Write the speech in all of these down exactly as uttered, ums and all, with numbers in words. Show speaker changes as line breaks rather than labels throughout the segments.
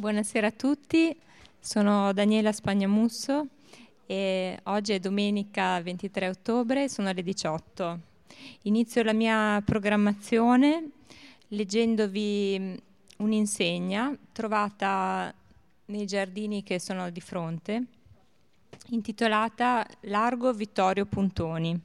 Buonasera a tutti, sono Daniela Spagnamusso e oggi è domenica ventitré ottobre, sono le diciotto. Inizio la mia programmazione leggendovi un'insegna trovata nei giardini che sono di fronte, intitolata Largo Vittorio Puntoni.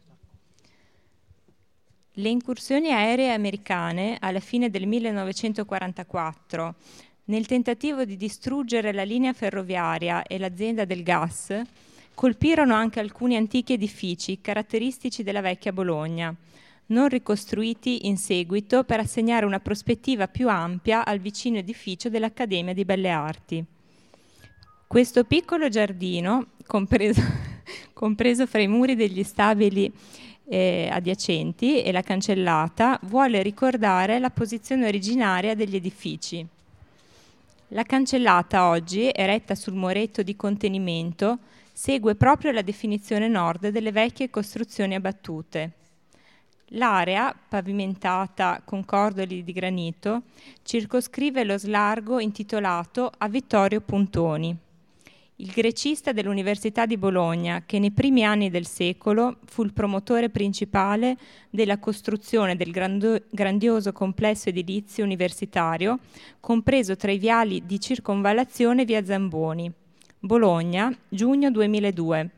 Le incursioni aeree americane alla fine del millenovecentoquarantaquattro, nel tentativo di distruggere la linea ferroviaria e l'azienda del gas, colpirono anche alcuni antichi edifici caratteristici della vecchia Bologna, non ricostruiti in seguito per assegnare una prospettiva più ampia al vicino edificio dell'Accademia di Belle Arti. Questo piccolo giardino, compreso, compreso fra i muri degli stabili eh, adiacenti e la cancellata, vuole ricordare la posizione originaria degli edifici. La cancellata oggi, eretta sul muretto di contenimento, segue proprio la definizione nord delle vecchie costruzioni abbattute. L'area, pavimentata con cordoli di granito, circoscrive lo slargo intitolato a Vittorio Puntoni, il grecista dell'Università di Bologna, che nei primi anni del secolo fu il promotore principale della costruzione del grando- grandioso complesso edilizio universitario, compreso tra i viali di circonvallazione via Zamboni. Bologna, giugno duemiladue.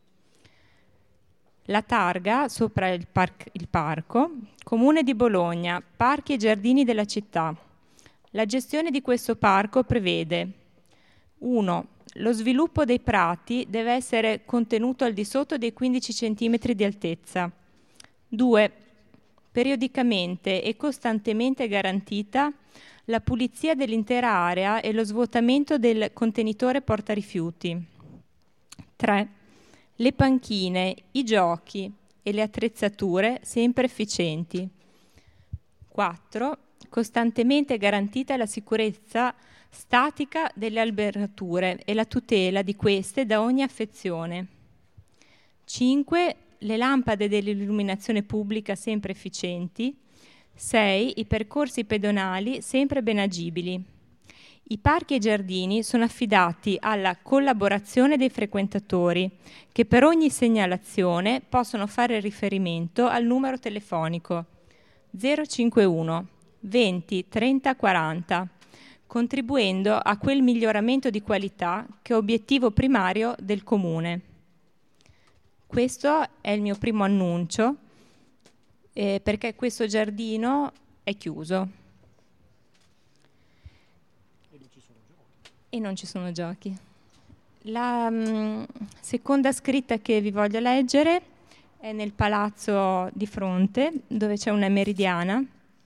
La targa sopra il, par- il parco, Comune di Bologna, parchi e giardini della città. La gestione di questo parco prevede uno Lo sviluppo dei prati deve essere contenuto al di sotto dei quindici centimetri di altezza. due Periodicamente e costantemente garantita la pulizia dell'intera area e lo svuotamento del contenitore portarifiuti. tre Le panchine, i giochi e le attrezzature sempre efficienti. quattro Costantemente garantita la sicurezza statica delle alberature e la tutela di queste da ogni affezione. cinque Le lampade dell'illuminazione pubblica sempre efficienti. sei I percorsi pedonali sempre ben agibili. I parchi e giardini sono affidati alla collaborazione dei frequentatori, che per ogni segnalazione possono fare riferimento al numero telefonico zero cinquantuno venti trenta quaranta, contribuendo a quel miglioramento di qualità che è obiettivo primario del Comune. Questo è il mio primo annuncio, eh, perché questo giardino è chiuso.
E non ci sono giochi.
E non ci sono giochi. La mh, seconda scritta che vi voglio leggere è nel palazzo di fronte, dove c'è una meridiana,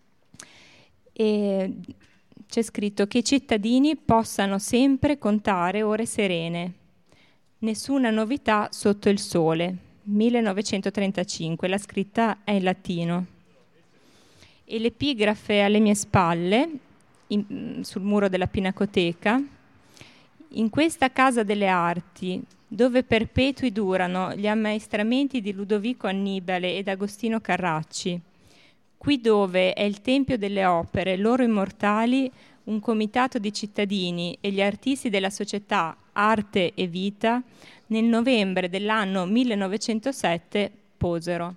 e c'è scritto che i cittadini possano sempre contare ore serene. Nessuna novità sotto il sole. millenovecentotrentacinque, la scritta è in latino. E l'epigrafe alle mie spalle, in, sul muro della Pinacoteca: in questa casa delle arti, dove perpetui durano gli ammaestramenti di Ludovico Annibale ed Agostino Carracci, qui dove è il tempio delle opere, loro immortali, un comitato di cittadini e gli artisti della società Arte e Vita, nel novembre dell'anno millenovecentosette posero.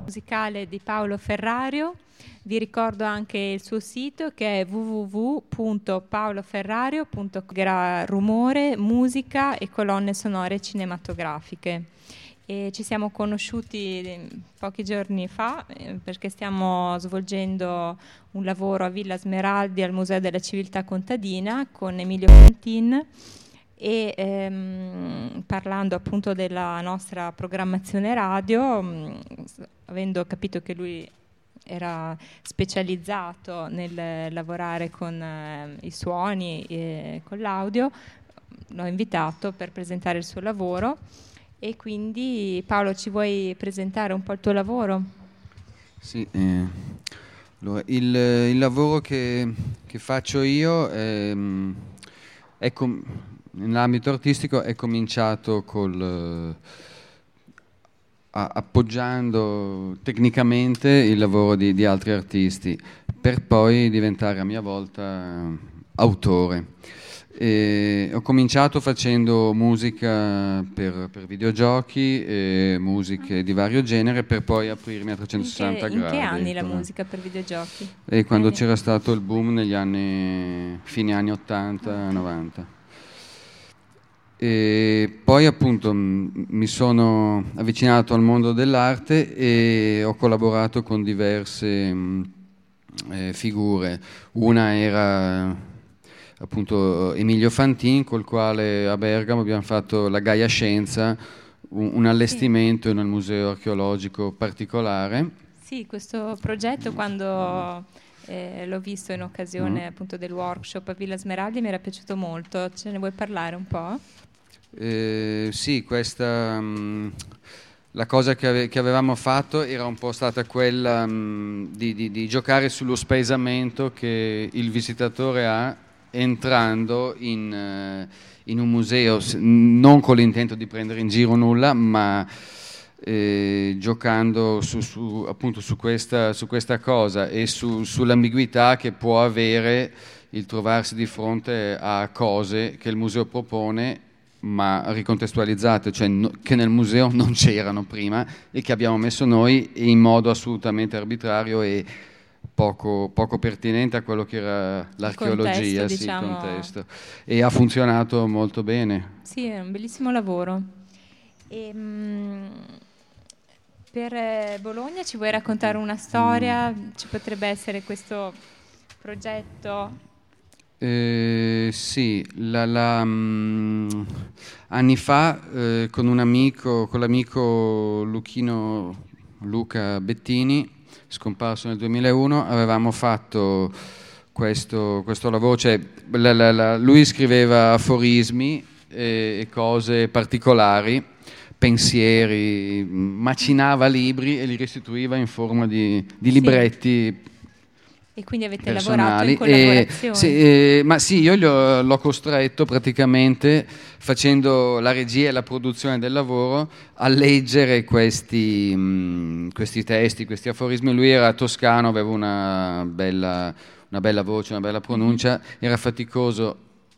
musicale di Paolo Ferrario. Vi ricordo anche il suo sito che è w w w punto paoloferrario punto com, rumore, musica e colonne sonore cinematografiche. E ci siamo conosciuti pochi giorni fa eh, perché stiamo svolgendo un lavoro a Villa Smeraldi al Museo della Civiltà Contadina con Emilio Pontin e ehm, parlando appunto della nostra programmazione radio, mh, avendo capito che lui era specializzato nel lavorare con eh, i suoni e con l'audio, l'ho invitato per presentare il suo lavoro. E quindi Paolo, ci vuoi presentare un po' il tuo lavoro?
Sì, eh, allora, il, il lavoro che, che faccio io è, è com- nell'ambito artistico è cominciato col, a, appoggiando tecnicamente il lavoro di, di altri artisti, per poi diventare a mia volta autore. E ho cominciato facendo musica per, per videogiochi e musiche di vario genere, per poi aprirmi a trecentosessanta
in che,
gradi.
In che anni
ecco.
La musica per videogiochi?
E quando
anni.
C'era stato il boom negli anni, fine anni ottanta novanta. E poi appunto mi sono avvicinato al mondo dell'arte e ho collaborato con diverse eh, figure. Una era appunto Emilio Fantin, col quale a Bergamo abbiamo fatto la Gaia Scienza, un, un allestimento sì. nel museo archeologico particolare.
Sì, questo progetto quando eh, l'ho visto in occasione mm. appunto del workshop a Villa Smeraldi mi era piaciuto molto. Ce ne vuoi parlare un po'?
Eh, sì, questa mh, la cosa che, ave- che avevamo fatto era un po' stata quella mh, di, di, di giocare sullo spaesamento che il visitatore ha entrando in, in un museo, non con l'intento di prendere in giro nulla, ma eh, giocando su, su, appunto su questa, su questa cosa e su, sull'ambiguità che può avere il trovarsi di fronte a cose che il museo propone ma ricontestualizzate, cioè no, che nel museo non c'erano prima e che abbiamo messo noi in modo assolutamente arbitrario e Poco, poco pertinente a quello che era l'archeologia,
contesto,
sì,
diciamo.
il contesto. E ha funzionato molto bene.
Sì, è un bellissimo lavoro. E, mh, per eh, Bologna ci vuoi raccontare una storia? Mm. Ci potrebbe essere questo progetto?
Eh, sì, la, la, mh, anni fa eh, con un amico, con l'amico Luchino Luca Bettini, scomparso nel duemilauno, avevamo fatto questo, questo lavoro, cioè la, la, la, lui scriveva aforismi e, e cose particolari, pensieri, macinava libri e li restituiva in forma di, di libretti. Sì.
E quindi avete
personali.
lavorato in collaborazione?
E, sì, eh, ma sì, io l'ho, l'ho costretto praticamente, facendo la regia e la produzione del lavoro, a leggere questi, mh, questi testi, questi aforismi. Lui era toscano, aveva una bella, una bella voce, una bella pronuncia, mm-hmm. Era faticoso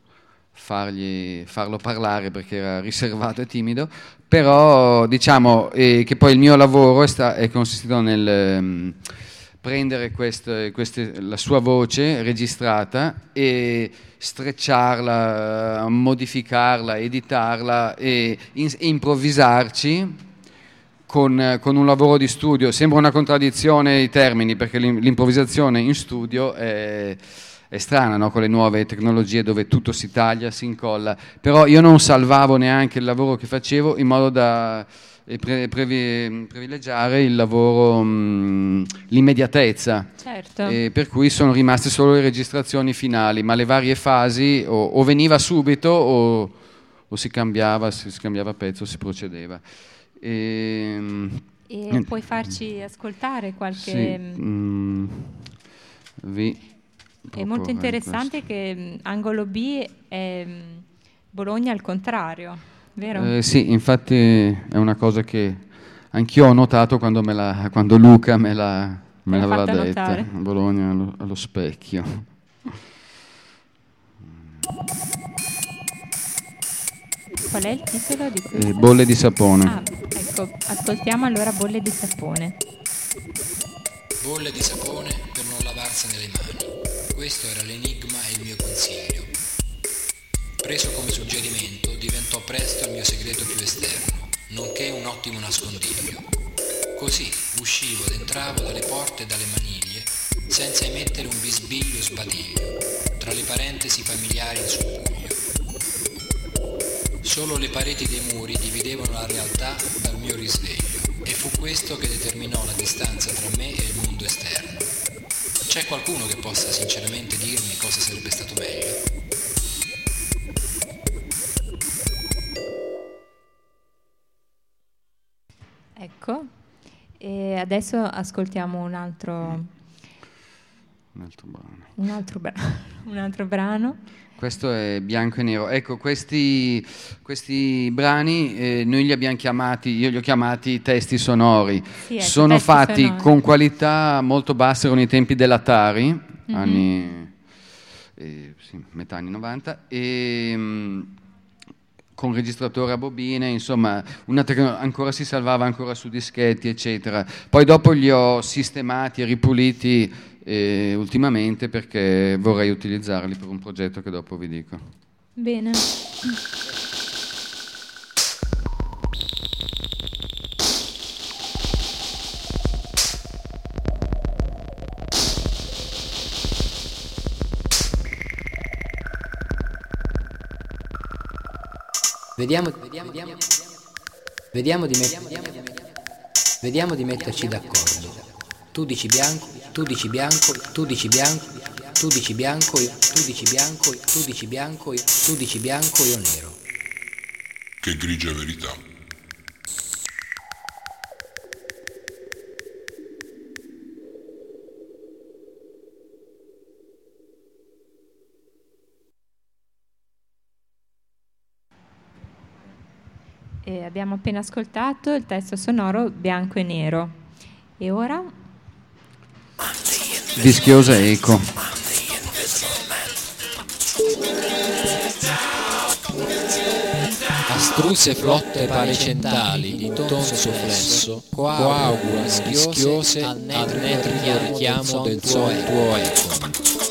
fargli, farlo parlare perché era riservato e timido, però diciamo eh, che poi il mio lavoro è, sta, è consistito nel... Mh, prendere queste, queste, la sua voce registrata e strecciarla, modificarla, editarla e in, improvvisarci con, con un lavoro di studio. Sembra una contraddizione i termini, perché l'improvvisazione in studio è, è strana, no? Con le nuove tecnologie dove tutto si taglia, si incolla, però io non salvavo neanche il lavoro che facevo in modo da e pre- previ- privilegiare il lavoro, mh, l'immediatezza,
certo.
E per cui sono rimaste solo le registrazioni finali, ma le varie fasi o, o veniva subito o, o si cambiava, si, si cambiava pezzo, si procedeva. E,
e puoi farci ascoltare qualche...
Sì, mh, vi
è molto interessante che Angolo B è Bologna al contrario. Vero?
Eh, sì, infatti è una cosa che anch'io ho notato quando, me la, quando Luca me, la, me l'aveva detta. Notare. Bologna allo, allo specchio.
Qual è il titolo di questo?
Eh, Bolle di sapone.
Ah, ecco, ascoltiamo allora Bolle di sapone.
Bolle di sapone per non lavarsene le mani. Questo era l'enigma e il mio consiglio. Preso come suggerimento, diventò presto il mio segreto più esterno, nonché un ottimo nascondiglio. Così uscivo ed entravo dalle porte e dalle maniglie, senza emettere un bisbiglio o sbadiglio, tra le parentesi familiari in subbuglio. Solo le pareti dei muri dividevano la realtà dal mio risveglio, e fu questo che determinò la distanza tra me e il mondo esterno. C'è qualcuno che possa sinceramente dirmi cosa sarebbe stato meglio?
Ecco, e adesso ascoltiamo un altro,
un altro brano.
Un altro, bra- un altro brano.
Questo è Bianco e Nero. Ecco, questi, questi brani eh, noi li abbiamo chiamati, io li ho chiamati testi sonori.
Sì, ecco,
sono
testi
fatti
sonori.
con qualità molto basse, erano i tempi dell'Atari, mm-hmm. anni, eh, sì, metà anni novanta, e mh, con registratore a bobine, insomma, una tecno- ancora si salvava ancora su dischetti, eccetera. Poi dopo li ho sistemati e ripuliti eh, ultimamente perché vorrei utilizzarli per un progetto che dopo vi dico.
Bene.
Vediamo, vediamo, vediamo, vediamo, di met- vediamo di metterci d'accordo. Tu dici bianco, tu dici bianco, tu dici bianco, tu dici bianco, io, tu dici bianco, io, tu dici bianco, io, tu dici bianco, io nero.
Che grigia verità.
E abbiamo appena ascoltato il testo sonoro Bianco e Nero. E ora?
Vischiosa eco.
Astruse flotte parecentali di tonso flesso, coagula schiose al netrio richiamo del suo tuo eco.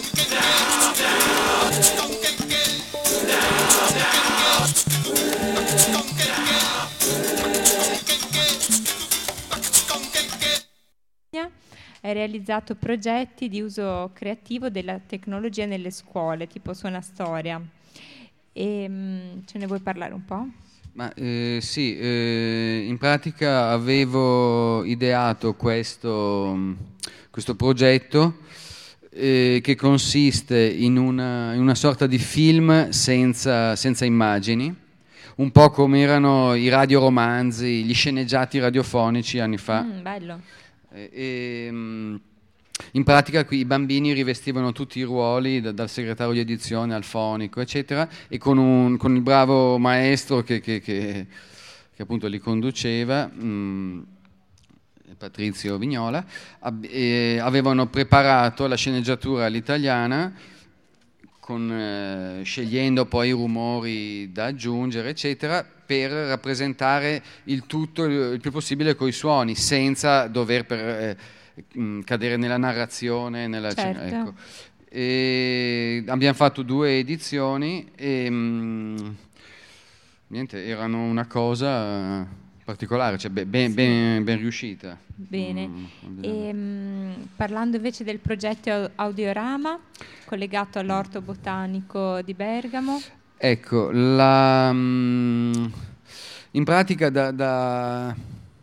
Hai realizzato progetti di uso creativo della tecnologia nelle scuole, tipo Suonastoria. E, mh, ce ne vuoi parlare un po'?
Ma eh, sì, eh, in pratica avevo ideato questo, questo progetto eh, che consiste in una, in una sorta di film senza, senza immagini, un po' come erano i radioromanzi, gli sceneggiati radiofonici anni fa.
Mm, bello.
E, e, in pratica qui i bambini rivestivano tutti i ruoli, da, dal segretario di edizione al fonico, eccetera, e con, un, con il bravo maestro che, che, che, che appunto li conduceva, mh, Patrizio Vignola, ab- e avevano preparato la sceneggiatura all'italiana, con, eh, scegliendo poi i rumori da aggiungere, eccetera, per rappresentare il tutto il, il più possibile coi suoni, senza dover per, eh, mh, cadere nella narrazione. Nella
certo.
cena, ecco. E abbiamo fatto due edizioni e mh, niente, erano una cosa particolare, cioè ben, ben,
sì.
ben, ben riuscita.
Bene.
Mm,
e, mh, parlando invece del progetto Audiorama, collegato all'Orto Botanico di Bergamo.
Ecco, la, mh, in pratica da, da,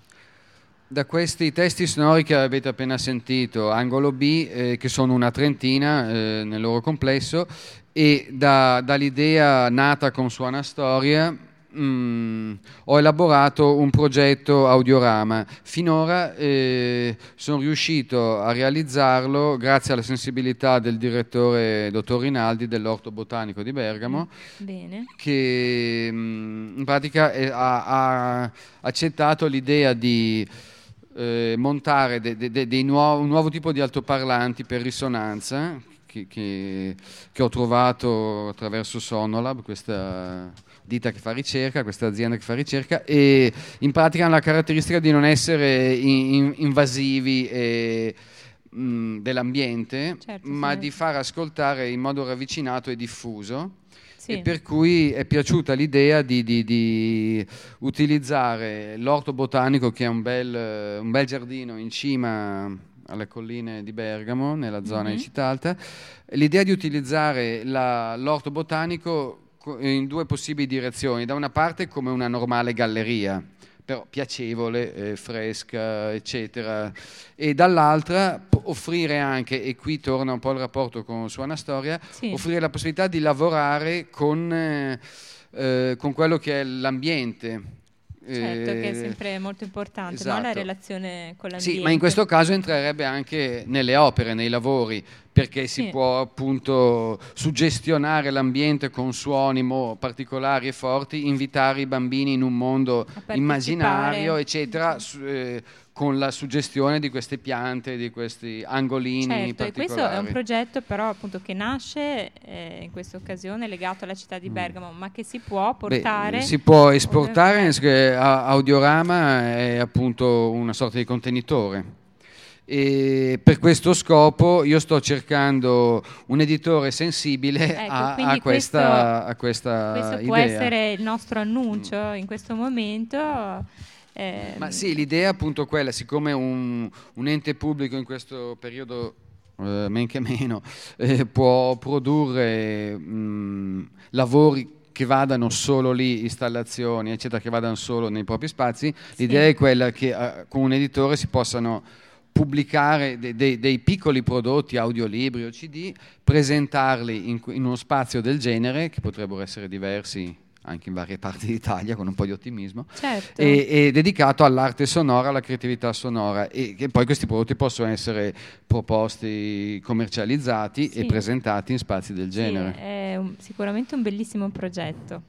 da questi testi sonori che avete appena sentito, Angolo B, eh, che sono una trentina eh, nel loro complesso, e da, dall'idea nata con Suonastoria Mm, ho elaborato un progetto Audiorama. Finora eh, sono riuscito a realizzarlo grazie alla sensibilità del direttore dottor Rinaldi dell'Orto Botanico di Bergamo.
Bene.
Che mm, in pratica è, ha, ha accettato l'idea di eh, montare de, de, de, dei nuovo, un nuovo tipo di altoparlanti per risonanza che, che, che ho trovato attraverso Sonolab, questa ditta che fa ricerca, questa azienda che fa ricerca, e in pratica hanno la caratteristica di non essere in, in, invasivi e, mh, dell'ambiente,
certo,
ma
sì.
di far ascoltare in modo ravvicinato e diffuso.
Sì.
E per cui è piaciuta l'idea di, di, di utilizzare l'orto botanico, che è un bel, un bel giardino in cima alle colline di Bergamo, nella zona
Mm-hmm.
di Città Alta, l'idea di utilizzare la, l'orto botanico in due possibili direzioni: da una parte come una normale galleria, però piacevole, eh, fresca, eccetera, e dall'altra p- offrire anche, e qui torna un po' il rapporto con Suona Storia,
Sì.
offrire la possibilità di lavorare con, eh, eh, con quello che è l'ambiente.
Certo,
Eh,
che è sempre molto importante, no?
esatto.
La relazione con l'ambiente.
Sì, ma in questo caso entrerebbe anche nelle opere, nei lavori, perché si
Sì.
può appunto suggestionare l'ambiente con suoni mo- particolari e forti, invitare i bambini in un mondo
partecipare.
immaginario, eccetera, su- eh, con la suggestione di queste piante, di questi angolini
Certo, e
particolari.
questo è un progetto però appunto che nasce eh, in questa occasione legato alla città di Bergamo, ma che si può portare.
Beh, si può esportare, nel
ovviamente.
senso che a- Audiorama è appunto una sorta di contenitore. E per questo scopo io sto cercando un editore sensibile
Ecco,
a,
quindi
a questa,
questo-
a questa
Questo
idea.
può essere il nostro annuncio in questo momento. eh,
Ma sì, l'idea è appunto quella, siccome un, un ente pubblico in questo periodo, eh, men che meno, eh, può produrre mh, lavori che vadano solo lì, installazioni, eccetera, che vadano solo nei propri spazi, l'idea
Sì.
è quella che eh, con un editore si possano pubblicare de- de- dei piccoli prodotti, audiolibri o C D, presentarli in, in uno spazio del genere, che potrebbero essere diversi anche in varie parti d'Italia, con un po' di ottimismo,
Certo.
e, e dedicato all'arte sonora, alla creatività sonora, e che poi questi prodotti possono essere proposti, commercializzati
Sì.
e presentati in spazi del
Sì,
genere.
è un- sicuramente un bellissimo progetto.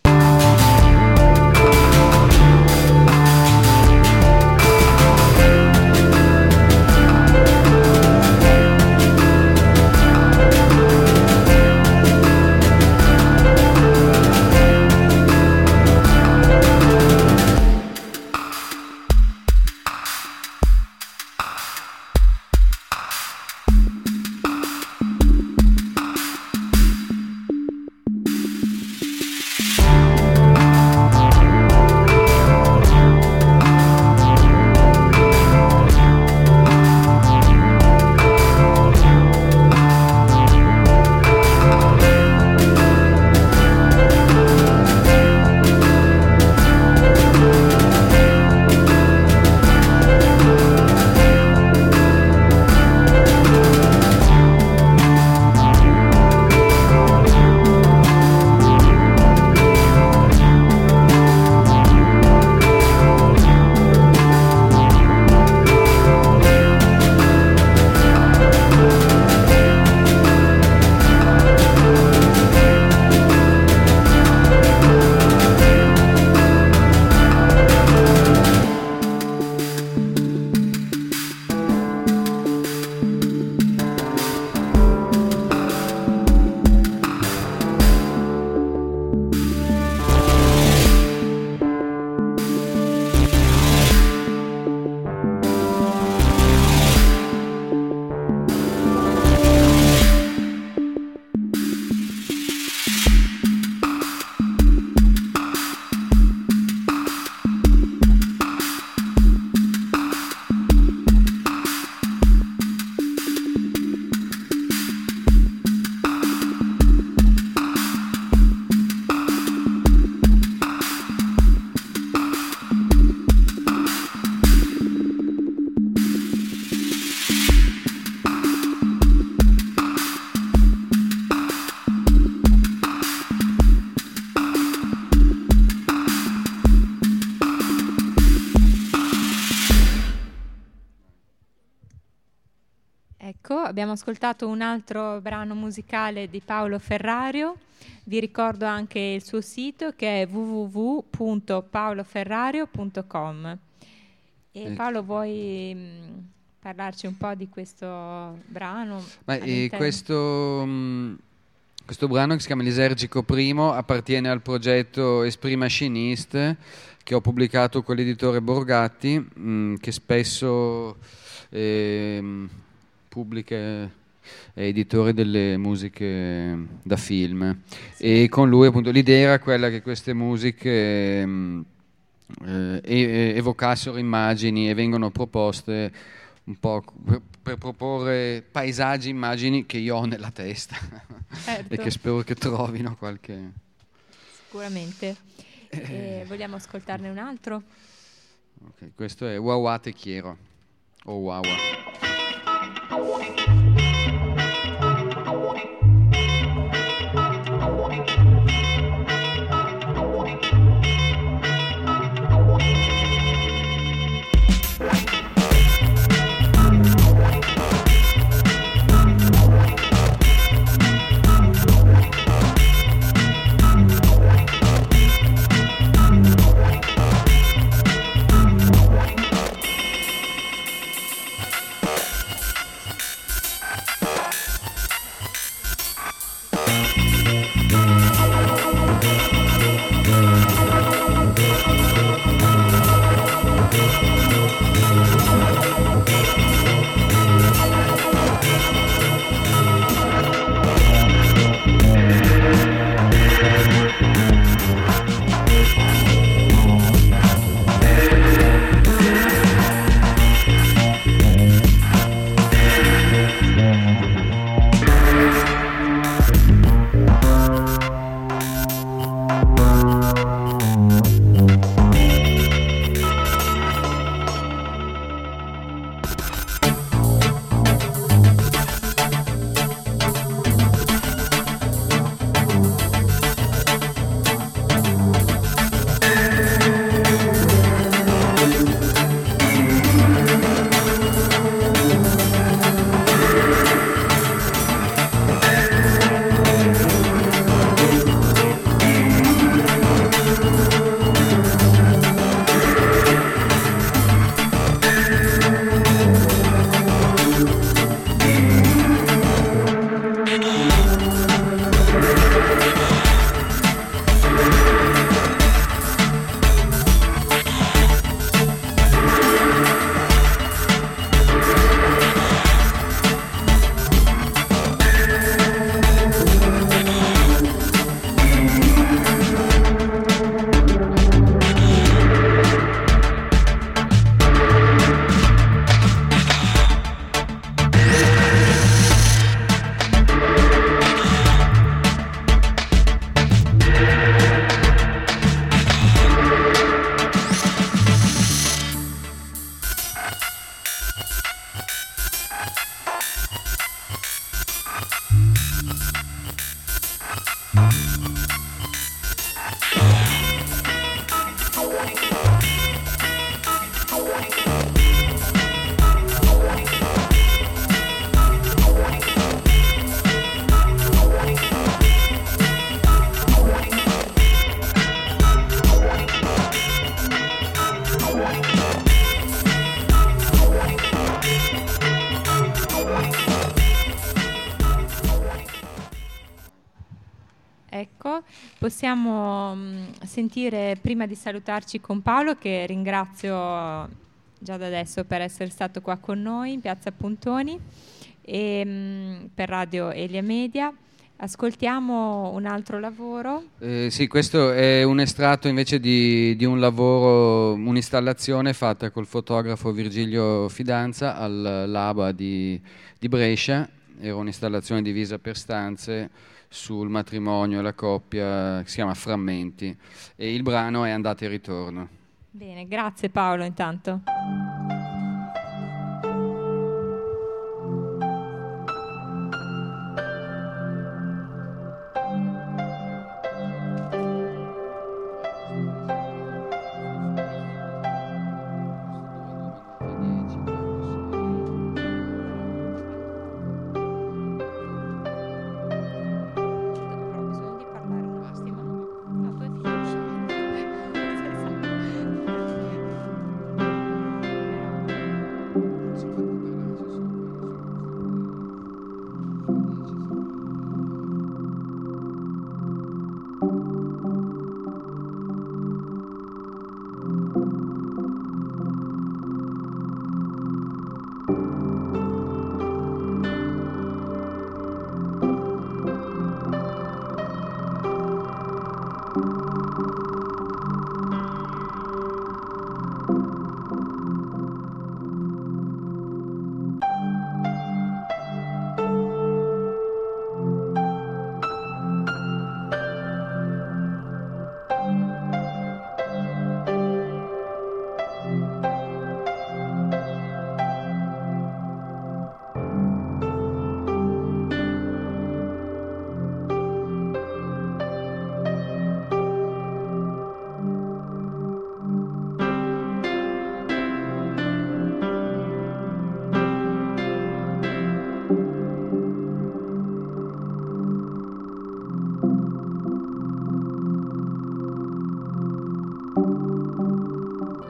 Ecco, abbiamo ascoltato un altro brano musicale di Paolo Ferrario. Vi ricordo anche il suo sito, che è w w w punto paolo ferrario punto com. E Paolo, vuoi mh, parlarci un po' di questo brano?
Ma, eh,
all'interno?
questo, mh, Questo brano, che si chiama Lisergico Primo, appartiene al progetto Esprit Machiniste, che ho pubblicato con l'editore Borgatti, mh, che spesso eh, pubblica è editore delle musiche da film. E con lui appunto l'idea era quella che queste musiche mh, eh, evocassero immagini e vengono proposte un po' per, per proporre paesaggi, immagini che io ho nella testa.
Certo.
E che spero che trovino qualche...
Sicuramente. Eh, vogliamo ascoltarne un altro?
Okay, questo è Wawa Te Quiero, o Wawa.
Ecco, possiamo mh, sentire, prima di salutarci con Paolo, che ringrazio già da adesso per essere stato qua con noi in Piazza Puntoni e mh, per Radio Elia Media. Ascoltiamo un altro lavoro.
Eh, sì, questo è un estratto invece di, di un lavoro, un'installazione fatta col fotografo Virgilio Fidanza al Laba di, di Brescia. Era un'installazione divisa per stanze sul matrimonio e la coppia, che si chiama Frammenti, e il brano è Andata e ritorno.
Bene, grazie Paolo intanto.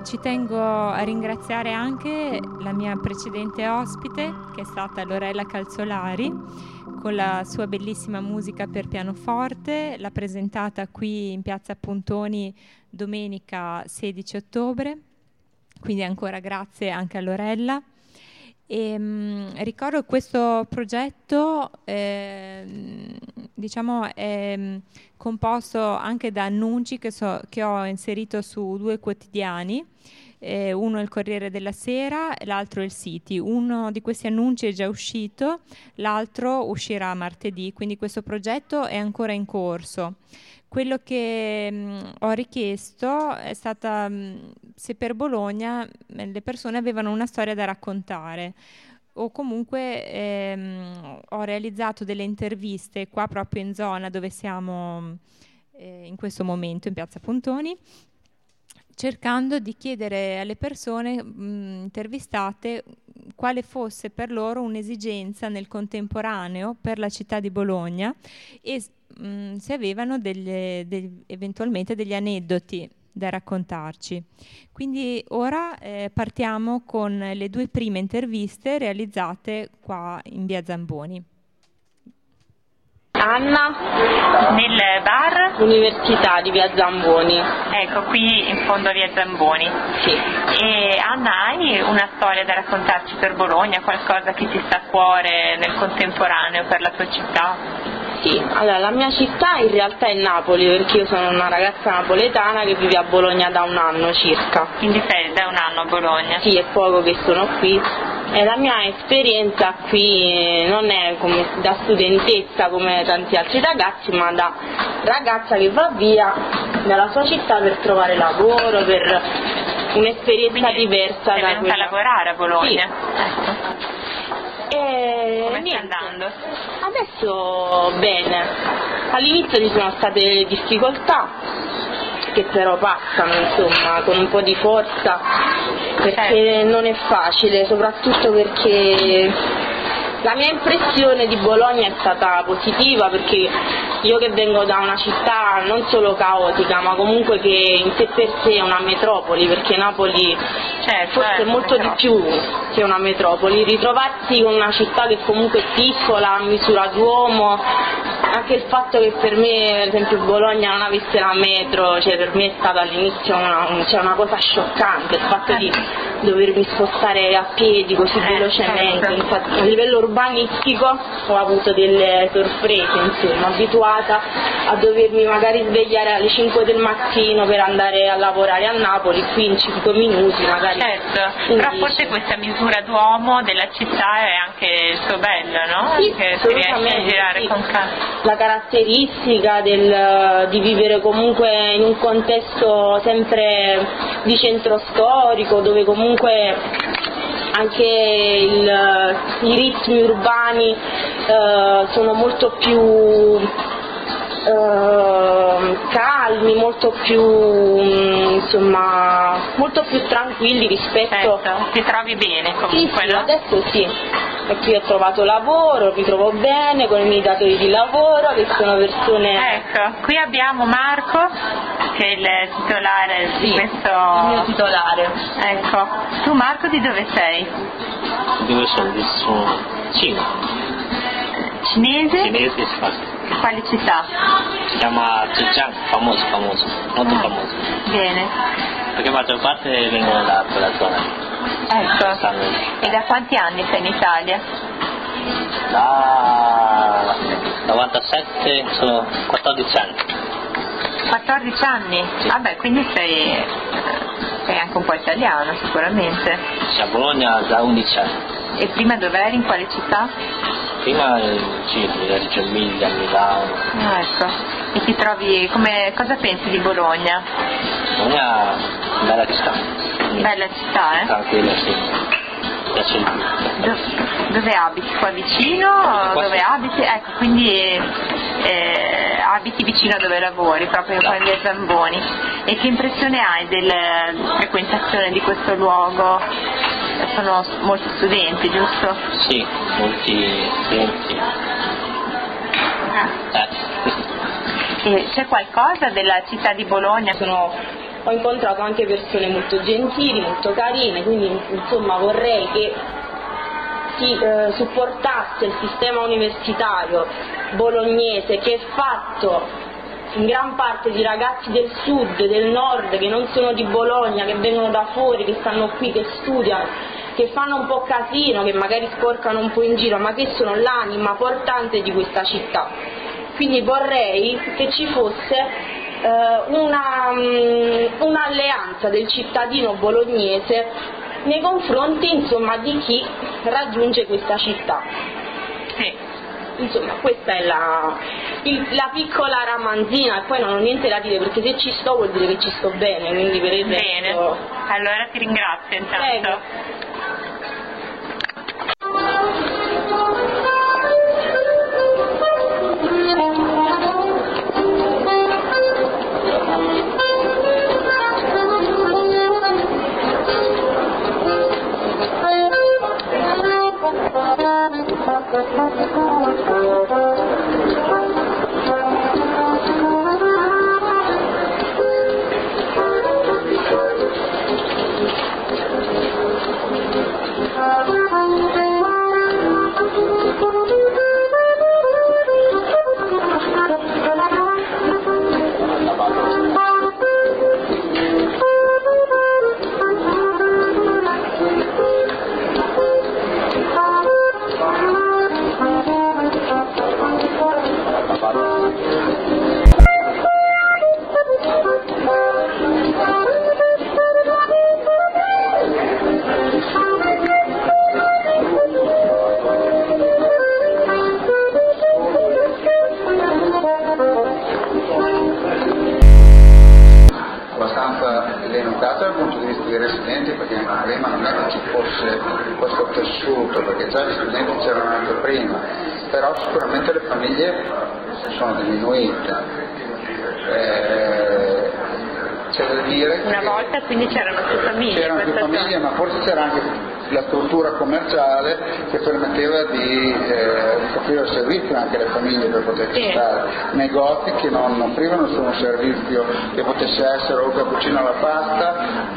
ci tengo a ringraziare anche la mia precedente ospite, che è stata Lorella Calzolari, con la sua bellissima musica per pianoforte. L'ha presentata qui in Piazza Pontoni domenica sedici ottobre, quindi ancora grazie anche a Lorella. E, mh, ricordo questo progetto eh, diciamo è mh, composto anche da annunci che, so, che ho inserito su due quotidiani, eh, uno è il Corriere della Sera e l'altro è il City. Uno di questi annunci è già uscito, l'altro uscirà martedì, quindi questo progetto è ancora in corso. Quello che mh, ho richiesto è stata mh, se per Bologna mh, le persone avevano una storia da raccontare, o comunque ehm, ho realizzato delle interviste qua proprio in zona dove siamo eh, in questo momento, in Piazza Pontoni, cercando di chiedere alle persone mh, intervistate quale fosse per loro un'esigenza nel contemporaneo per la città di Bologna e mh, se avevano delle, degli, eventualmente degli aneddoti da raccontarci. Quindi ora eh, partiamo con le due prime interviste realizzate qua in via Zamboni.
Anna,
nel bar
Università di via Zamboni.
Ecco, qui in fondo a via Zamboni.
Sì.
E Anna, hai una storia da raccontarci per Bologna, qualcosa che ti sta a cuore nel contemporaneo per la tua città?
Sì, allora la mia città in realtà è Napoli, perché io sono una ragazza napoletana che vive a Bologna da un anno circa.
Quindi sei da un anno a Bologna?
Sì, è poco che sono qui. E la mia esperienza qui non è come da studentessa come tanti altri ragazzi, ma da ragazza che va via dalla sua città per trovare lavoro, per un'esperienza
Quindi
diversa.
Sei
da
venuta
quella.
a lavorare a Bologna?
Sì.
Ecco.
E
Come
niente.
sta andando?
Adesso bene. All'inizio ci sono state difficoltà che però passano, insomma, con un po' di forza, perché non è facile, soprattutto perché la mia impressione di Bologna è stata positiva, perché io che vengo da una città non solo caotica, ma comunque che in sé per sé è una metropoli, perché Napoli
certo,
forse è molto di più che una metropoli, ritrovarsi con una città che comunque è piccola, a misura d'uomo, anche il fatto che per me, ad esempio, Bologna non avesse la metro, cioè per me è stata all'inizio una, cioè una cosa scioccante, il fatto di dovermi spostare a piedi così
eh,
velocemente.
certo.
Infatti, a livello urbanistico ho avuto delle sorprese, insomma, abituata a dovermi magari svegliare alle cinque del mattino per andare a lavorare a Napoli, qui in cinque minuti magari.
Certo, però forse questa misura d'uomo della città è anche il suo bello, no?
Sì,
che si riesce a girare
sì.
con calma.
La caratteristica del, di vivere comunque in un contesto sempre di centro storico, dove comunque anche il, i ritmi urbani eh, sono molto più eh, calmi, molto più insomma molto più tranquilli rispetto.
Certo, ti trovi bene comunque,
sì, sì,
no?
adesso sì. E qui ho trovato lavoro, mi trovo bene con i miei datori di lavoro che sono persone.
Ecco, qui abbiamo Marco che è il titolare
sì,
di questo.
Il mio titolare.
Ecco, tu Marco di dove sei?
Dove sono? Sono Cina.
Cinese?
Cinese,
Quale città?
si chiama Zhejiang, famoso, famoso, molto
Ah.
famoso.
Bene.
Perché la maggior parte vengono da quella zona.
Ecco.
Stanno
E da quanti anni sei in Italia?
da novantasette, sono quattordici anni.
quattordici anni? Vabbè, quindi sei, sei anche un po' italiano sicuramente.
A Bologna da undici anni.
E prima dov'eri? In quale città?
Prima in Cile, Reggio Emilia, Milano.
Ah, ecco. E ti trovi, come, cosa pensi di Bologna?
Bologna è una bella città.
Bella città, eh?
Tranquilla, sì. Mi piace il più.
Do- dove abiti? Qua vicino?
Qua
Dove
sì.
abiti? Ecco, quindi eh, abiti vicino a dove lavori, proprio qua in via Zamboni. E che impressione hai della frequentazione di questo luogo? Sono molti studenti, giusto?
Sì, molti studenti.
Ah.
Eh.
E c'è qualcosa della città di Bologna?
Sono ho incontrato anche persone molto gentili, molto carine, quindi insomma vorrei che si eh, supportasse il sistema universitario bolognese, che è fatto in gran parte di ragazzi del sud, del nord, che non sono di Bologna, che vengono da fuori, che stanno qui, che studiano, che fanno un po' casino, che magari sporcano un po' in giro, ma che sono l'anima portante di questa città. Quindi vorrei che ci fosse eh, una, um, un'alleanza del cittadino bolognese nei confronti, insomma, di chi raggiunge questa città. Eh, insomma, questa è la, il, la piccola ramanzina, e poi non ho niente da dire, perché se ci sto vuol dire che ci sto bene, quindi per il resto...
Bene, allora ti ringrazio intanto.
Prego.
dal punto di vista dei residenti, perché il problema non è che ci fosse questo tessuto, perché già gli studenti c'erano anche prima, però sicuramente le famiglie sono diminuite. Eh, c'è da dire
una
che
volta quindi c'erano più famiglie,
c'erano più famiglie, ma forse c'era anche la struttura commerciale che permetteva di eh, offrire il servizio anche alle famiglie per poterci
sì.
stare, negozi che non offrivano nessun servizio che potesse essere o il cappuccino alla pasta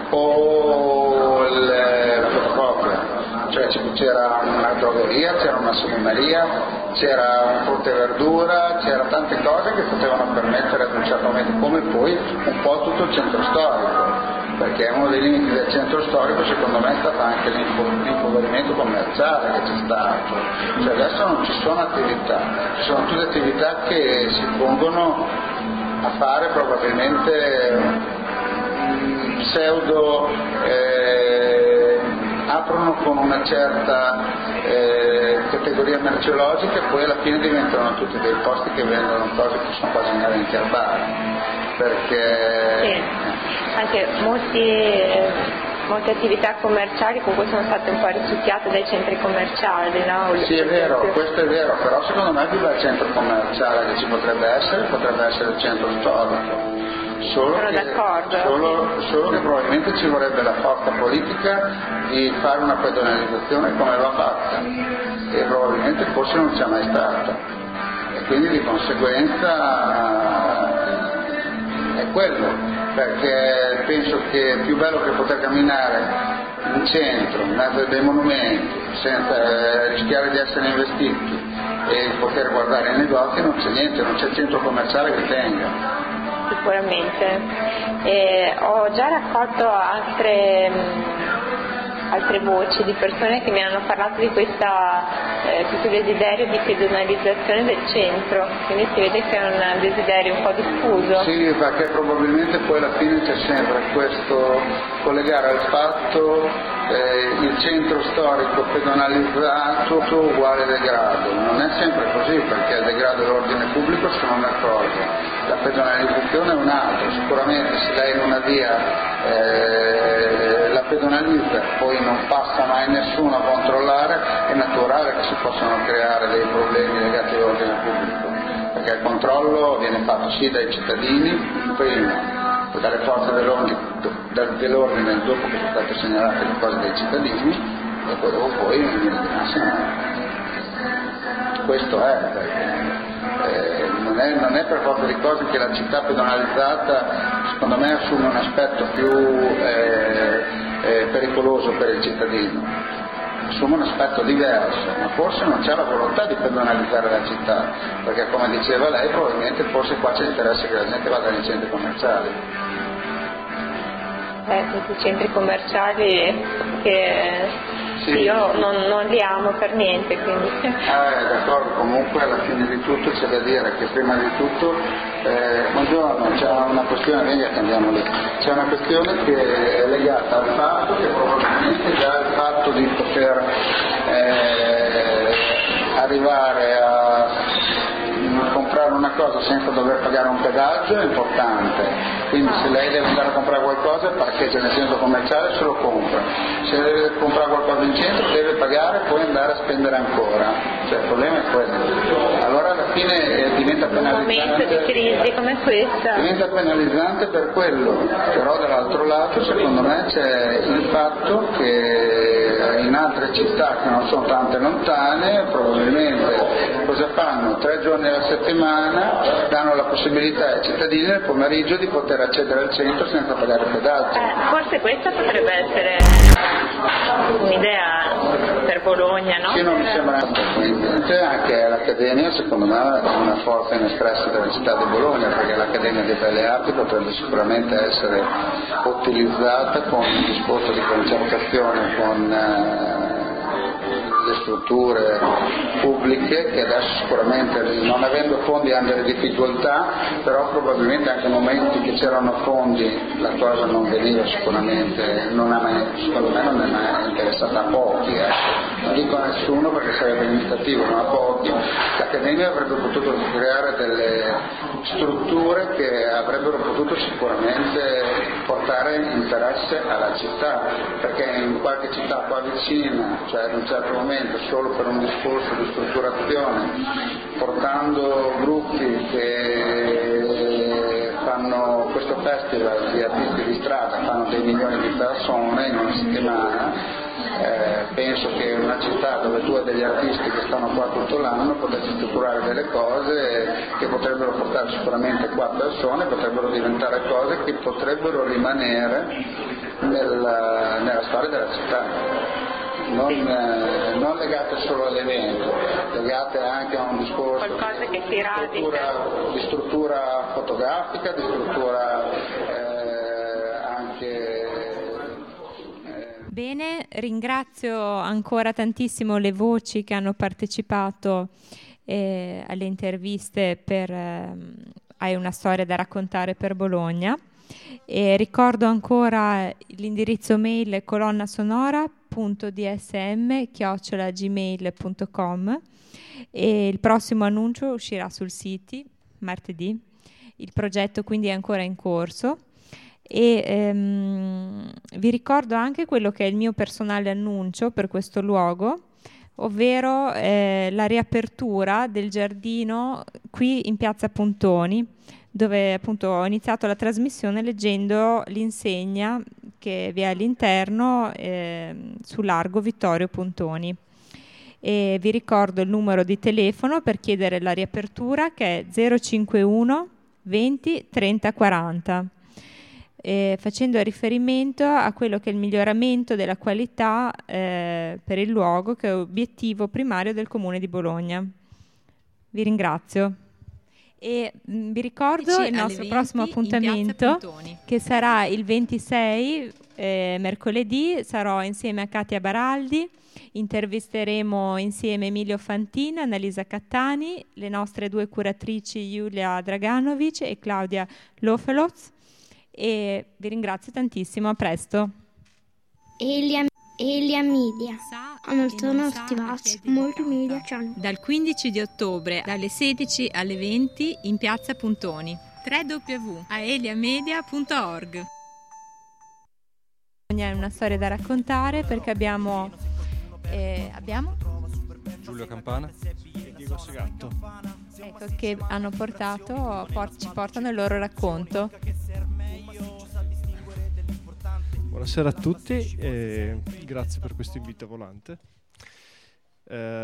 o il, la fotocopia, cioè c'era una drogheria, c'era una salumeria, c'era un frutta e verdura, c'era tante cose che potevano permettere ad un certo momento, come poi un po' tutto il centro storico, perché uno dei limiti del centro storico secondo me è stato anche l'impoverimento commerciale che c'è stato, cioè adesso non ci sono attività, ci sono tutte attività che si pongono a fare probabilmente mh, pseudo eh, aprono con una certa eh, categoria merceologica e poi alla fine diventano tutti dei posti che vendono cose che sono quasi inerenti al bar, perché
sì. Anche molti, molte attività commerciali comunque sono state un po' risucchiate dai centri commerciali, no?
Sì, è vero, questo è vero, però secondo me più bel centro commerciale che ci potrebbe essere potrebbe essere il centro storico. Solo
Sono
che,
d'accordo.
Solo, solo che probabilmente ci vorrebbe la forza politica di fare una pedonalizzazione come va fatta e probabilmente forse non c'è mai stata e quindi di conseguenza è quello, perché penso che è più bello che poter camminare in centro, in mezzo a dei monumenti, senza rischiare di essere investiti e poter guardare i negozi. Non c'è niente, non c'è centro commerciale che tenga.
Sicuramente. Eh, ho già raccolto altre, altre voci di persone che mi hanno parlato di questa, eh, questo desiderio di pedonalizzazione del centro, quindi si vede che è un desiderio un po' diffuso.
Sì, perché probabilmente poi alla fine c'è sempre questo collegare al fatto eh, il centro storico pedonalizzato uguale degrado. Non è sempre così, perché il degrado dell'ordine pubblico sono una cosa, la pedonalizzazione è un altro. Sicuramente se lei in una via eh, la pedonalizza poi non passa mai nessuno a controllare, è naturale che si possano creare dei problemi legati all'ordine pubblico, perché il controllo viene fatto sì dai cittadini prima, dalle forze dell'ordine, dell'ordine dopo che sono state segnalate le cose dai cittadini e poi dopo poi nel nazionale. Questo è, perché eh, non, è, non è per forza di cose che la città pedonalizzata secondo me assume un aspetto più eh, eh, pericoloso per il cittadino, assume un aspetto diverso, ma forse non c'è la volontà di pedonalizzare la città, perché come diceva lei probabilmente forse qua c'è interesse che la gente vada nei centri commerciali.
Eh, questi centri commerciali che sì. io non, non li amo per niente, quindi.
Ah, d'accordo, comunque alla fine di tutto c'è da dire che prima di tutto, eh, buongiorno, c'è una questione, venga che andiamo lì, c'è una questione che è legata al fatto che probabilmente già il fatto di poter eh, arrivare a comprare una cosa senza dover pagare un pedaggio è importante, quindi se lei deve andare a comprare qualcosa parcheggia nel centro commerciale se lo compra, se deve comprare qualcosa in centro deve pagare e poi andare a spendere ancora, cioè il problema è quello. Allora alla fine eh, diventa penalizzante,
un momento di crisi come questa
diventa penalizzante per quello, però dall'altro lato secondo me c'è il fatto che in altre città che non sono tante lontane probabilmente cosa fanno? Tre giorni alla settimana danno la possibilità ai cittadini nel pomeriggio di poter accedere al centro senza pagare pedaggio.
Eh, forse questa potrebbe essere un'idea per Bologna, no?
Sì, non mi sembra conveniente, anche l'Accademia secondo me è una forza inespressa della città di Bologna, perché l'Accademia di Belle Arti potrebbe sicuramente essere utilizzata con un discorso di concertazione con eh, le strutture pubbliche che adesso sicuramente non avendo fondi hanno delle difficoltà, però probabilmente anche nei momenti che c'erano fondi la cosa non veniva sicuramente, non ha mai, secondo me non è mai interessata a pochi, eh. non dico a nessuno perché sarebbe limitativo, ma a pochi. L'Accademia avrebbe potuto creare delle strutture che avrebbero potuto sicuramente portare interesse alla città, perché in qualche città qua vicina, cioè in un certo momento solo per un discorso di strutturazione, portando gruppi che fanno questo festival di artisti di strada, fanno dei milioni di persone in una settimana, eh, penso che una città dove tu hai degli artisti che stanno qua tutto l'anno potessi strutturare delle cose che potrebbero portare sicuramente qua persone, potrebbero diventare cose che potrebbero rimanere nella, nella storia della città. Non, eh, non legate solo all'evento, legate anche a un discorso
qualcosa che si
di, struttura, di struttura fotografica, di struttura eh, anche... Eh.
Bene, ringrazio ancora tantissimo le voci che hanno partecipato eh, alle interviste per eh, Hai una storia da raccontare per Bologna. E ricordo ancora l'indirizzo mail colonnasonora.dsm chiocciola gmail punto com e il prossimo annuncio uscirà sul sito martedì. Il progetto quindi è ancora in corso e ehm, vi ricordo anche quello che è il mio personale annuncio per questo luogo, ovvero eh, la riapertura del giardino qui in piazza Pontoni, dove appunto ho iniziato la trasmissione leggendo l'insegna che vi è all'interno eh, su largo Vittorio Pontoni. E vi ricordo il numero di telefono per chiedere la riapertura, che è zero cinquantuno venti trenta quaranta, eh, facendo riferimento a quello che è il miglioramento della qualità eh, per il luogo, che è obiettivo primario del Comune di Bologna. Vi ringrazio. E mh, vi ricordo il nostro prossimo appuntamento, che sarà il ventisei, eh, mercoledì. Sarò insieme a Katia Baraldi, intervisteremo insieme Emilio Fantini, Annalisa Cattani, le nostre due curatrici Giulia Draganovic e Claudia Lofeloz, e vi ringrazio tantissimo, a presto.
Elia, Elia Media hanno il tono attivato, molti media c'hanno.
Dal quindici di ottobre dalle sedici alle venti in piazza Pontoni. w w w punto aeliamedia punto org. È una storia da raccontare perché abbiamo eh, abbiamo
Giulio Campana e Diego Segatto,
ecco, che hanno portato por- ci portano il loro racconto.
Buonasera a tutti e grazie per questo invito volante. Eh,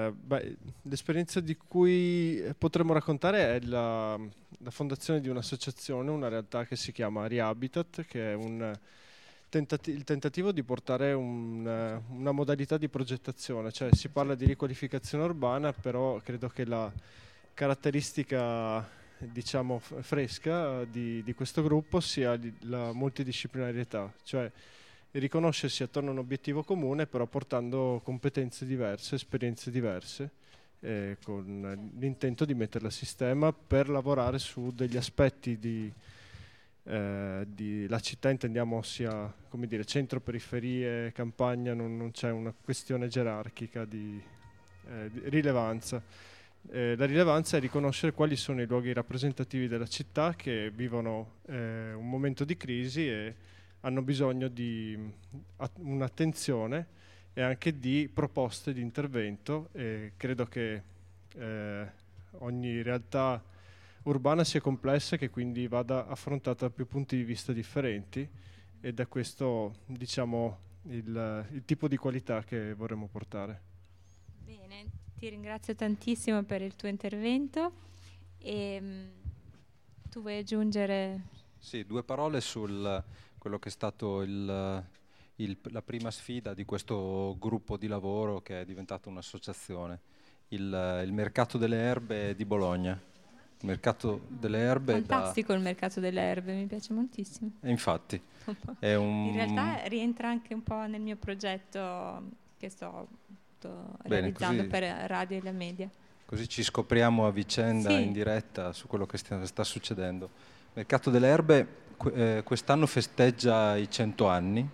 Eh, beh, l'esperienza di cui potremmo raccontare è la, la fondazione di un'associazione, una realtà che si chiama Rehabitat, che è un tentati- il tentativo di portare un, una modalità di progettazione, cioè si parla di riqualificazione urbana, però credo che la caratteristica, diciamo, f- fresca di, di questo gruppo sia di- la multidisciplinarietà, cioè riconoscersi attorno a un obiettivo comune, però portando competenze diverse, esperienze diverse, eh, con l'intento di metterle a sistema per lavorare su degli aspetti di, eh, di la città, intendiamo sia, come dire, centro, periferie, campagna, non, non c'è una questione gerarchica di, eh, di rilevanza. Eh, la rilevanza è riconoscere quali sono i luoghi rappresentativi della città che vivono eh, un momento di crisi e hanno bisogno di un'attenzione e anche di proposte di intervento, e credo che eh, ogni realtà urbana sia complessa e che quindi vada affrontata da più punti di vista differenti, ed è questo, diciamo, il, il tipo di qualità che vorremmo portare.
Bene, ti ringrazio tantissimo per il tuo intervento e mh, tu vuoi aggiungere?
Sì, due parole sul quello che è stato il, il, la prima sfida di questo gruppo di lavoro che è diventato un'associazione, il, il Mercato delle Erbe di Bologna. Il Mercato delle Erbe
Fantastico
da...
il Mercato delle Erbe, mi piace moltissimo.
E infatti è un...
In realtà rientra anche un po' nel mio progetto che sto, sto
Bene,
realizzando
così...
per Radio e la Media.
Così ci scopriamo a vicenda, sì, in diretta su quello che sta, sta succedendo. Mercato delle Erbe eh, quest'anno festeggia i cento anni,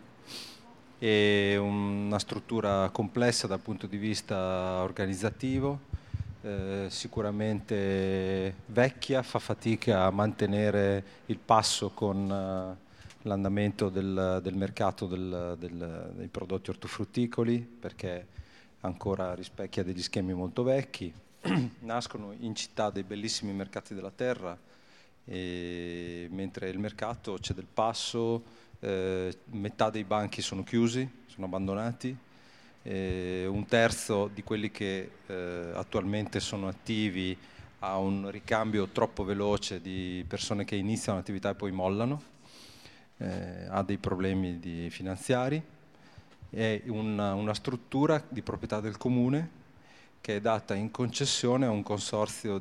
è una struttura complessa dal punto di vista organizzativo, eh, sicuramente vecchia, fa fatica a mantenere il passo con uh, l'andamento del, del mercato del, del, dei prodotti ortofrutticoli, perché ancora rispecchia degli schemi molto vecchi. Nascono in città dei bellissimi mercati della terra, e mentre il mercato c'è del passo, eh, metà dei banchi sono chiusi, sono abbandonati, eh, un terzo di quelli che eh, attualmente sono attivi ha un ricambio troppo veloce di persone che iniziano l'attività e poi mollano, eh, ha dei problemi di finanziari, è una, una struttura di proprietà del comune che è data in concessione a un consorzio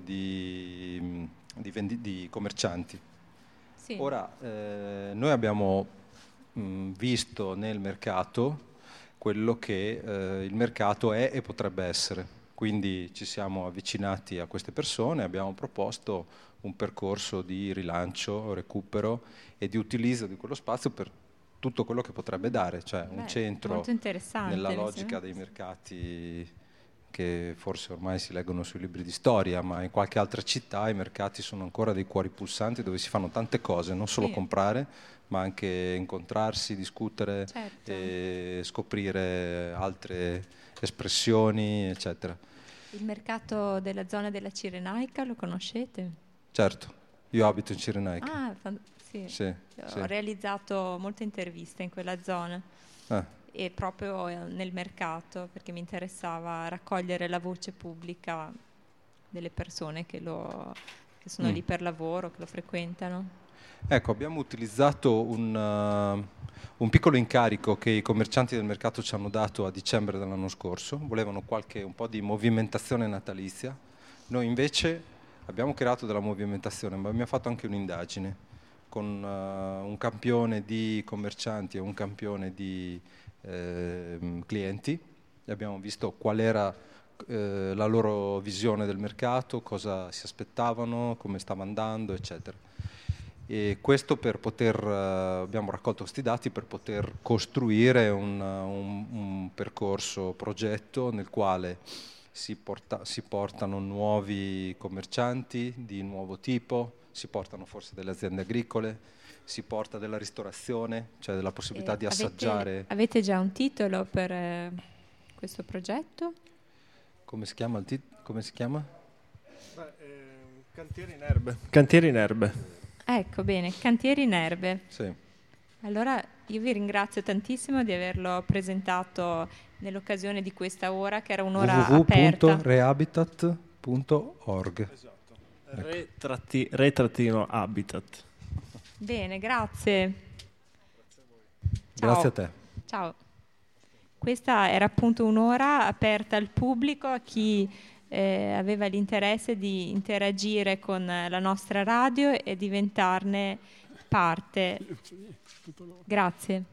di, di, vendi, di commercianti. Sì. Ora, eh, noi abbiamo mh, visto nel mercato quello che eh, il mercato è e potrebbe essere. Quindi ci siamo avvicinati a queste persone, abbiamo proposto un percorso di rilancio, recupero e di utilizzo di quello spazio per tutto quello che potrebbe dare, cioè Beh, un centro nella logica dei mercati che forse ormai si leggono sui libri di storia, ma in qualche altra città i mercati sono ancora dei cuori pulsanti dove si fanno tante cose, non solo sì. comprare, ma anche incontrarsi, discutere, certo. e scoprire altre espressioni, eccetera.
Il mercato della zona della Cirenaica lo conoscete?
Certo, io abito in Cirenaica.
Ah, sì.
Sì,
Ho
sì.
realizzato molte interviste in quella zona. Ah. E proprio nel mercato, perché mi interessava raccogliere la voce pubblica delle persone che, lo, che sono mm. lì per lavoro, che lo frequentano.
Ecco, abbiamo utilizzato un, uh, un piccolo incarico che i commercianti del mercato ci hanno dato a dicembre dell'anno scorso. Volevano qualche, un po' di movimentazione natalizia. Noi invece abbiamo creato della movimentazione, ma abbiamo fatto anche un'indagine con uh, un campione di commercianti e un campione di eh, clienti. Abbiamo visto qual era eh, la loro visione del mercato, cosa si aspettavano, come stava andando, eccetera. E questo per poter, uh, abbiamo raccolto questi dati per poter costruire un, un, un percorso, progetto nel quale si, porta, si portano nuovi commercianti di nuovo tipo, si portano forse delle aziende agricole, si porta della ristorazione, cioè della possibilità eh, di assaggiare.
Avete, avete già un titolo per eh, questo progetto?
Come si chiama il titolo? Come si chiama?
Beh, eh, Cantieri in Erbe. Cantieri in Erbe.
Ecco, bene, Cantieri in Erbe.
Sì.
Allora io vi ringrazio tantissimo di averlo presentato nell'occasione di questa ora, che era un'ora
w w w
aperta.
punto rehabitat punto org.
Re-habitat.
Bene, grazie. Ciao.
Grazie a te.
Ciao. Questa era appunto un'ora aperta al pubblico, a chi eh, aveva l'interesse di interagire con la nostra radio e diventarne parte. Grazie.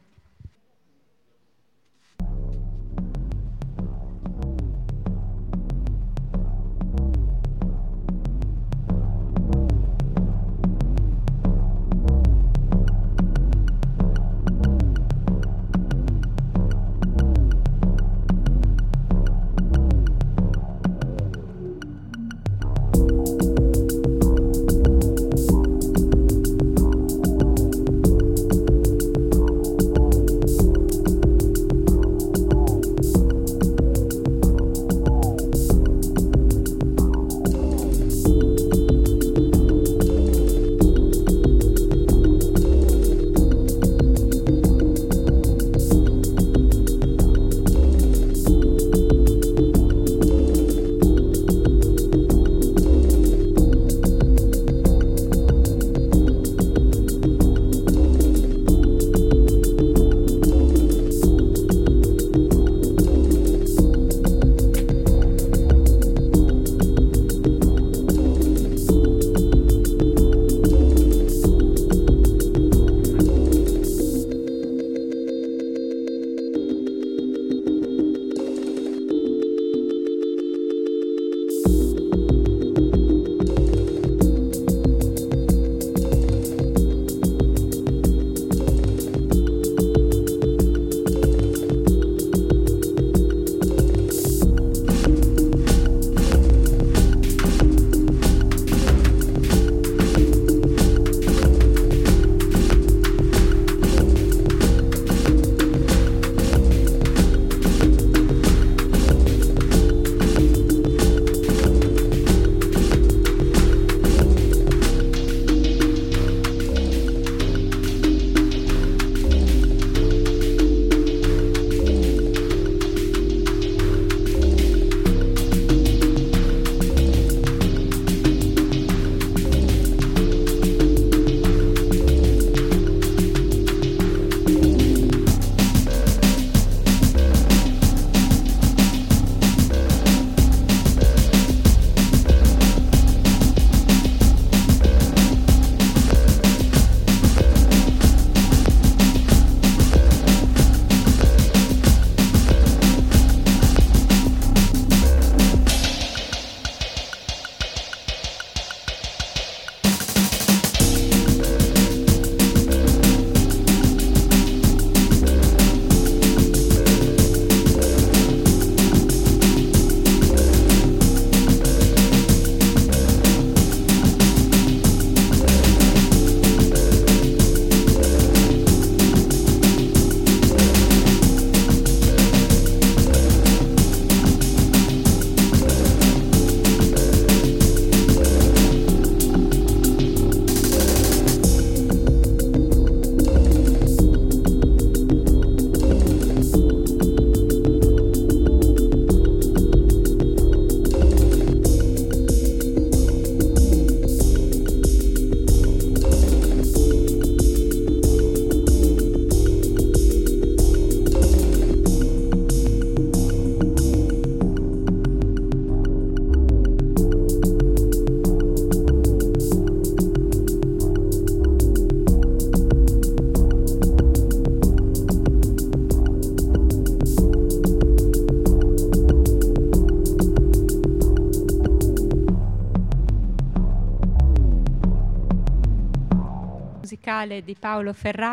musicale di Paolo Ferrari.